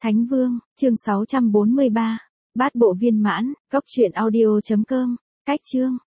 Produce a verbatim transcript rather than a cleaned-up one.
Thánh Vương, chương sáu trăm bốn mươi ba. Bát bộ viên mãn, góc truyện audio chấm com. Cách chương.